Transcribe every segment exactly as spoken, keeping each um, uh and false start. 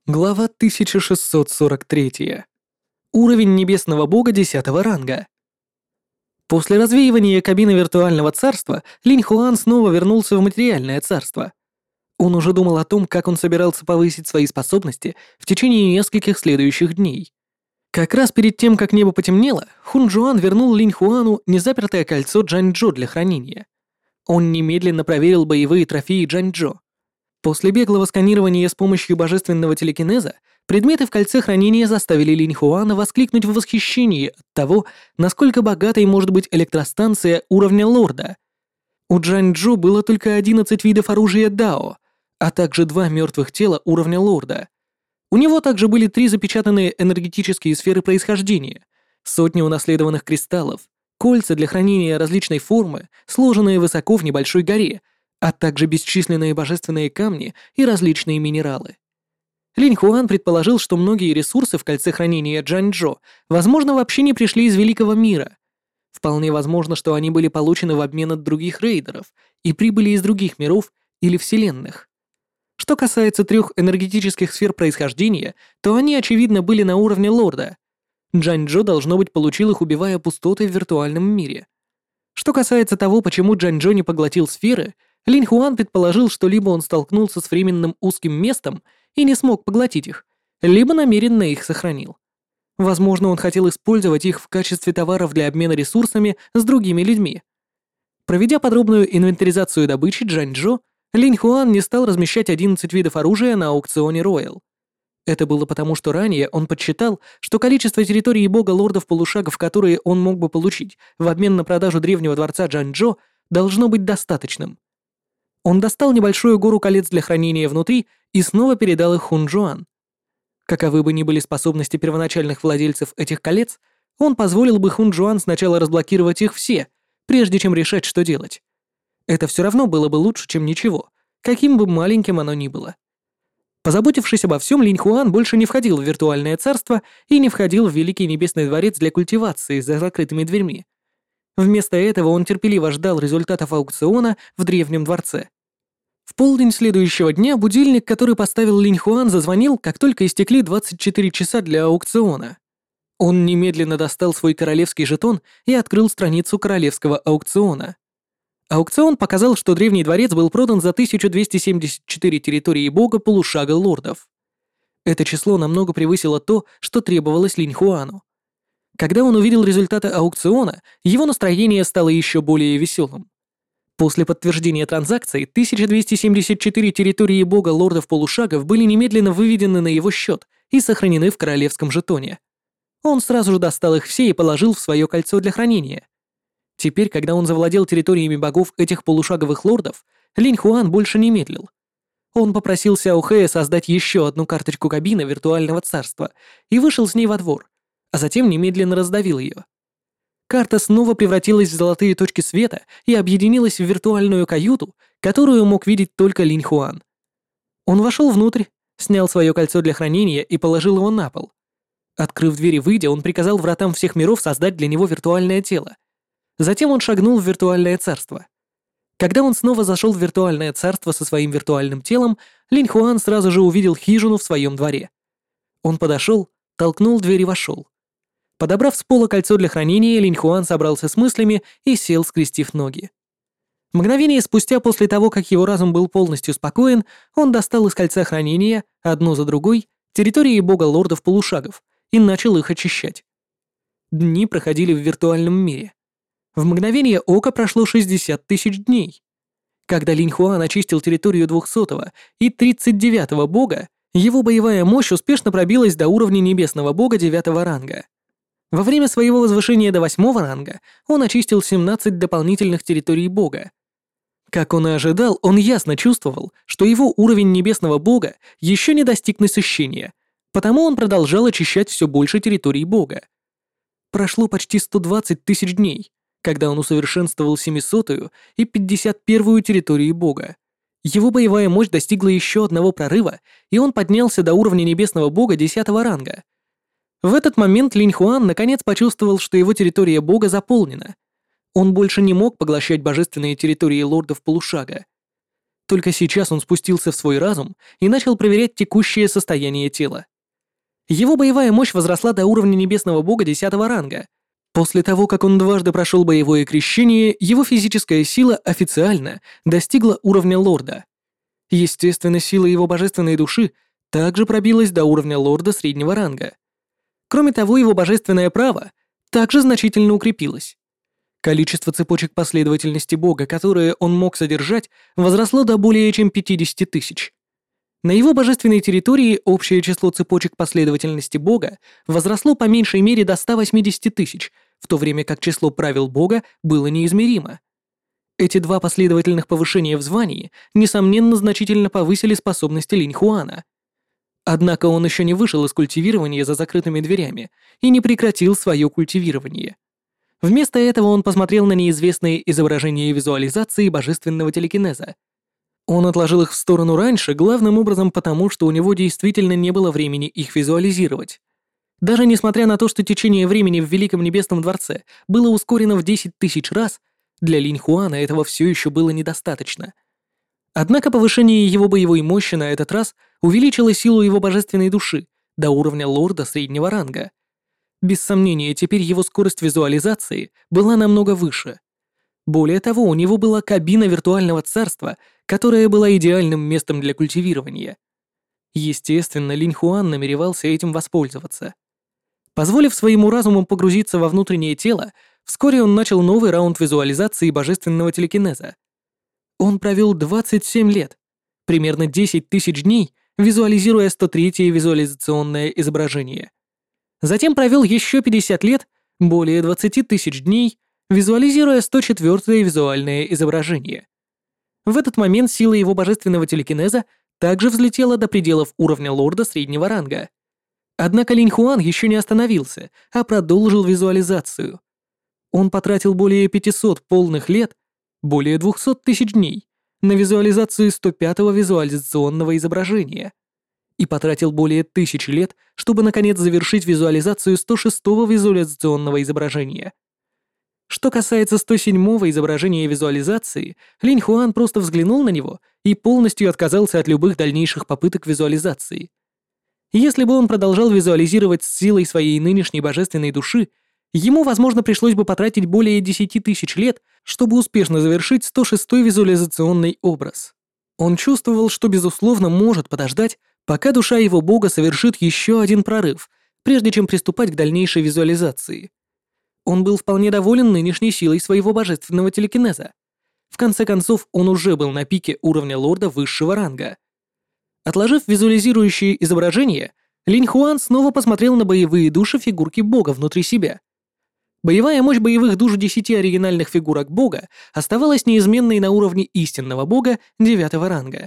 Глава тысяча шестьсот сорок три. Уровень небесного бога десятого ранга. После развеивания кабины виртуального царства Линь Хуан снова вернулся в материальное царство. Он уже думал о том, как он собирался повысить свои способности в течение нескольких следующих дней. Как раз перед тем, как небо потемнело, Хун Джуан вернул Линь Хуану незапертое кольцо Джанчжо для хранения. Он немедленно проверил боевые трофеи Джанчжо. После беглого сканирования с помощью божественного телекинеза предметы в кольце хранения заставили Линь Хуана воскликнуть в восхищении от того, насколько богатой может быть электростанция уровня лорда. У Джанчжо было только одиннадцать видов оружия Дао, а также два мертвых тела уровня лорда. У него также были три запечатанные энергетические сферы происхождения, сотни унаследованных кристаллов, кольца для хранения различной формы, сложенные высоко в небольшой горе, а также бесчисленные божественные камни и различные минералы. Линь Хуан предположил, что многие ресурсы в кольце хранения Джанчжо, возможно, вообще не пришли из Великого мира. Вполне возможно, что они были получены в обмен от других рейдеров и прибыли из других миров или вселенных. Что касается трех энергетических сфер происхождения, то они, очевидно, были на уровне лорда. Джанчжо, должно быть, получил их, убивая пустоты в виртуальном мире. Что касается того, почему Джанчжо не поглотил сферы, Линь Хуан предположил, что либо он столкнулся с временным узким местом и не смог поглотить их, либо намеренно их сохранил. Возможно, он хотел использовать их в качестве товаров для обмена ресурсами с другими людьми. Проведя подробную инвентаризацию добычи Джанчжо, Линь Хуан не стал размещать одиннадцать видов оружия на аукционе Royal. Это было потому, что ранее он подсчитал, что количество территорий бога лордов полушагов, которые он мог бы получить в обмен на продажу древнего дворца Джанчжо, должно быть достаточным. Он достал небольшую гору колец для хранения внутри и снова передал их Хун Джуан. Каковы бы ни были способности первоначальных владельцев этих колец, он позволил бы Хун Джуан сначала разблокировать их все, прежде чем решать, что делать. Это все равно было бы лучше, чем ничего, каким бы маленьким оно ни было. Позаботившись обо всем, Линь Хуан больше не входил в виртуальное царство и не входил в Великий Небесный дворец для культивации за закрытыми дверьми. Вместо этого он терпеливо ждал результатов аукциона в древнем дворце. В полдень следующего дня будильник, который поставил Линь Хуан, зазвонил, как только истекли двадцать четыре часа для аукциона. Он немедленно достал свой королевский жетон и открыл страницу королевского аукциона. Аукцион показал, что древний дворец был продан за тысячу двести семьдесят четыре территории бога полушага лордов. Это число намного превысило то, что требовалось Линь Хуану. Когда он увидел результаты аукциона, его настроение стало еще более веселым. После подтверждения транзакций тысяча двести семьдесят четыре территории бога лордов полушагов были немедленно выведены на его счет и сохранены в королевском жетоне. Он сразу же достал их все и положил в свое кольцо для хранения. Теперь, когда он завладел территориями богов этих полушаговых лордов, Линь Хуан больше не медлил. Он попросил Сяо Хэя создать еще одну карточку кабины виртуального царства и вышел с ней во двор, а затем немедленно раздавил ее. Карта снова превратилась в золотые точки света и объединилась в виртуальную каюту, которую мог видеть только Линь Хуан. Он вошел внутрь, снял свое кольцо для хранения и положил его на пол. Открыв дверь и выйдя, он приказал вратам всех миров создать для него виртуальное тело. Затем он шагнул в виртуальное царство. Когда он снова зашел в виртуальное царство со своим виртуальным телом, Линь Хуан сразу же увидел хижину в своем дворе. Он подошел, толкнул дверь и вошел. Подобрав с пола кольцо для хранения, Линь Хуан собрался с мыслями и сел, скрестив ноги. Мгновение спустя, после того, как его разум был полностью спокоен, он достал из кольца хранения, одну за другой, территории бога лордов полушагов и начал их очищать. Дни проходили в виртуальном мире. В мгновение ока прошло шестьдесят тысяч дней. Когда Линь Хуан очистил территорию двухсотого и тридцать девятого бога, его боевая мощь успешно пробилась до уровня небесного бога девятого ранга. Во время своего возвышения до восьмого ранга он очистил семнадцать дополнительных территорий бога. Как он и ожидал, он ясно чувствовал, что его уровень небесного бога еще не достиг насыщения, потому он продолжал очищать все больше территорий бога. Прошло почти сто двадцать тысяч дней, когда он усовершенствовал семисотую и пятьдесят первую территории бога. Его боевая мощь достигла еще одного прорыва, и он поднялся до уровня небесного бога десятого ранга. В этот момент Линь Хуан наконец почувствовал, что его территория бога заполнена. Он больше не мог поглощать божественные территории лордов полушага. Только сейчас он спустился в свой разум и начал проверять текущее состояние тела. Его боевая мощь возросла до уровня небесного бога десятого ранга. После того, как он дважды прошел боевое крещение, его физическая сила официально достигла уровня лорда. Естественно, сила его божественной души также пробилась до уровня лорда среднего ранга. Кроме того, его божественное право также значительно укрепилось. Количество цепочек последовательности бога, которые он мог содержать, возросло до более чем пятидесяти тысяч. На его божественной территории общее число цепочек последовательности бога возросло по меньшей мере до ста восьмидесяти тысяч, в то время как число правил бога было неизмеримо. Эти два последовательных повышения в звании, несомненно, значительно повысили способности Линьхуана. Однако он еще не вышел из культивирования за закрытыми дверями и не прекратил свое культивирование. Вместо этого он посмотрел на неизвестные изображения визуализации божественного телекинеза. Он отложил их в сторону раньше, главным образом потому, что у него действительно не было времени их визуализировать. Даже несмотря на то, что течение времени в Великом Небесном Дворце было ускорено в десять тысяч раз, для Линьхуана этого все еще было недостаточно. Однако повышение его боевой мощи на этот раз увеличило силу его божественной души до уровня лорда среднего ранга. Без сомнения, теперь его скорость визуализации была намного выше. Более того, у него была кабина виртуального царства, которая была идеальным местом для культивирования. Естественно, Линьхуан намеревался этим воспользоваться. Позволив своему разуму погрузиться во внутреннее тело, вскоре он начал новый раунд визуализации божественного телекинеза. Он провел двадцать семь лет, примерно десять тысяч дней, визуализируя сто третье визуализационное изображение. Затем провел еще пятьдесят лет, более двадцати тысяч дней, визуализируя сто четвёртое визуальное изображение. В этот момент сила его божественного телекинеза также взлетела до пределов уровня лорда среднего ранга. Однако Линьхуан еще не остановился, а продолжил визуализацию. Он потратил более пятисот полных лет, более двухсот тысяч дней, на визуализацию сто пятого визуализационного изображения и потратил более тысячи лет, чтобы наконец завершить визуализацию сто шестого визуализационного изображения. Что касается сто седьмого изображения визуализации, Линьхуан просто взглянул на него и полностью отказался от любых дальнейших попыток визуализации. Если бы он продолжал визуализировать с силой своей нынешней божественной души, ему, возможно, пришлось бы потратить более десяти тысяч лет, чтобы успешно завершить сто шестой визуализационный образ. Он чувствовал, что, безусловно, может подождать, пока душа его бога совершит еще один прорыв, прежде чем приступать к дальнейшей визуализации. Он был вполне доволен нынешней силой своего божественного телекинеза. В конце концов, он уже был на пике уровня лорда высшего ранга. Отложив визуализирующие изображения, Линьхуан снова посмотрел на боевые души фигурки бога внутри себя. Боевая мощь боевых душ десяти оригинальных фигурок бога оставалась неизменной на уровне истинного бога девятого ранга.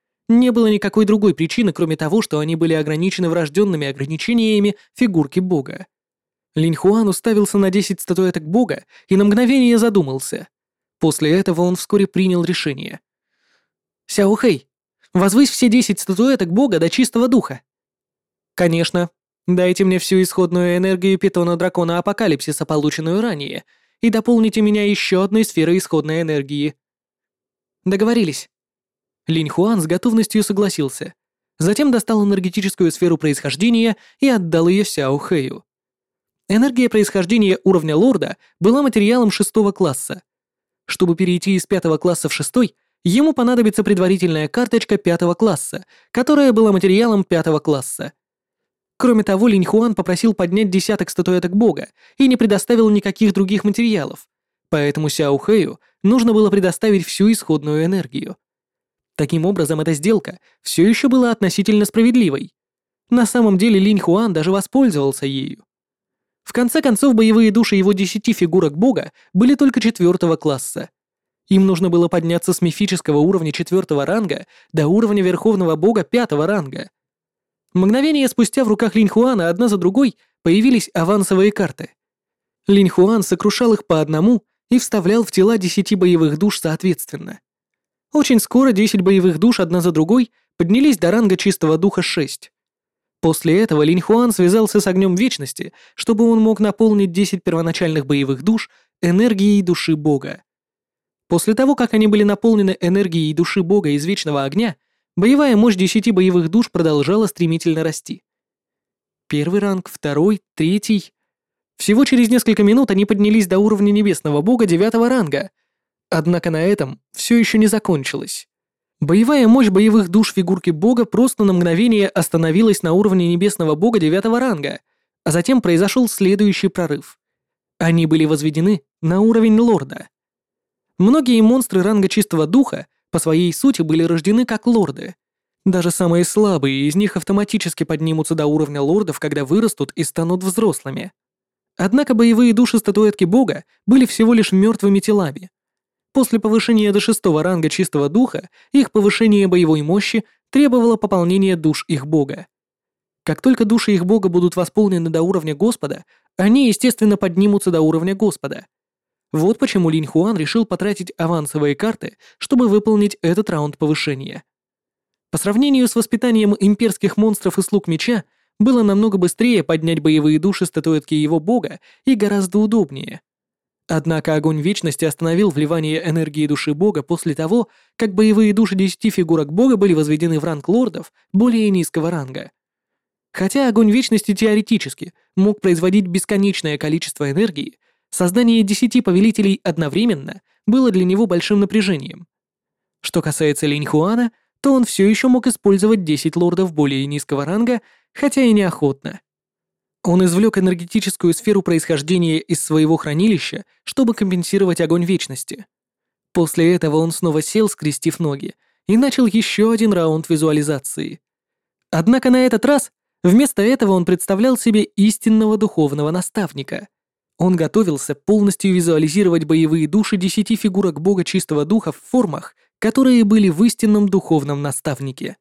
Не было никакой другой причины, кроме того, что они были ограничены врожденными ограничениями фигурки бога. Линьхуан уставился на десять статуэток бога и на мгновение задумался. После этого он вскоре принял решение. «Сяохэй, возвысь все десять статуэток бога до чистого духа». «Конечно. Дайте мне всю исходную энергию питона дракона апокалипсиса, полученную ранее, и дополните меня еще одной сферой исходной энергии». «Договорились». Линьхуан с готовностью согласился. Затем достал энергетическую сферу происхождения и отдал ее Сяохэю. Энергия происхождения уровня лорда была материалом шестого класса. Чтобы перейти из пятого класса в шестой, ему понадобится предварительная карточка пятого класса, которая была материалом пятого класса. Кроме того, Линьхуан попросил поднять десяток статуэток бога и не предоставил никаких других материалов, поэтому Сяохэю нужно было предоставить всю исходную энергию. Таким образом, эта сделка все еще была относительно справедливой. На самом деле Линьхуан даже воспользовался ею. В конце концов, боевые души его десяти фигурок бога были только четвертого класса. Им нужно было подняться с мифического уровня четвертого ранга до уровня верховного бога пятого ранга. Мгновение спустя в руках Линьхуана одна за другой появились авансовые карты. Линьхуан сокрушал их по одному и вставлял в тела десяти боевых душ соответственно. Очень скоро десять боевых душ одна за другой поднялись до ранга чистого духа шесть. После этого Линьхуан связался с огнем вечности, чтобы он мог наполнить десять первоначальных боевых душ энергией души бога. После того, как они были наполнены энергией души бога из Вечного Огня, боевая мощь десяти боевых душ продолжала стремительно расти. Первый ранг, второй, третий. Всего через несколько минут они поднялись до уровня Небесного Бога девятого ранга. Однако на этом все еще не закончилось. Боевая мощь боевых душ фигурки бога просто на мгновение остановилась на уровне Небесного Бога девятого ранга, а затем произошел следующий прорыв. Они были возведены на уровень лорда. Многие монстры ранга Чистого Духа по своей сути были рождены как лорды. Даже самые слабые из них автоматически поднимутся до уровня лордов, когда вырастут и станут взрослыми. Однако боевые души статуэтки бога были всего лишь мертвыми телами. После повышения до шестого ранга Чистого Духа их повышение боевой мощи требовало пополнения душ их бога. Как только души их бога будут восполнены до уровня Господа, они, естественно, поднимутся до уровня Господа. Вот почему Линь Хуан решил потратить авансовые карты, чтобы выполнить этот раунд повышения. По сравнению с воспитанием имперских монстров и слуг меча, было намного быстрее поднять боевые души статуэтки его бога и гораздо удобнее. Однако огонь вечности остановил вливание энергии души бога после того, как боевые души десяти фигурок бога были возведены в ранг лордов более низкого ранга. Хотя огонь вечности теоретически мог производить бесконечное количество энергии, создание десяти повелителей одновременно было для него большим напряжением. Что касается Линь Хуана, то он все еще мог использовать десять лордов более низкого ранга, хотя и неохотно. Он извлек энергетическую сферу происхождения из своего хранилища, чтобы компенсировать огонь вечности. После этого он снова сел, скрестив ноги, и начал еще один раунд визуализации. Однако на этот раз вместо этого он представлял себе истинного духовного наставника. Он готовился полностью визуализировать боевые души десяти фигурок бога Чистого Духа в формах, которые были в истинном духовном наставнике.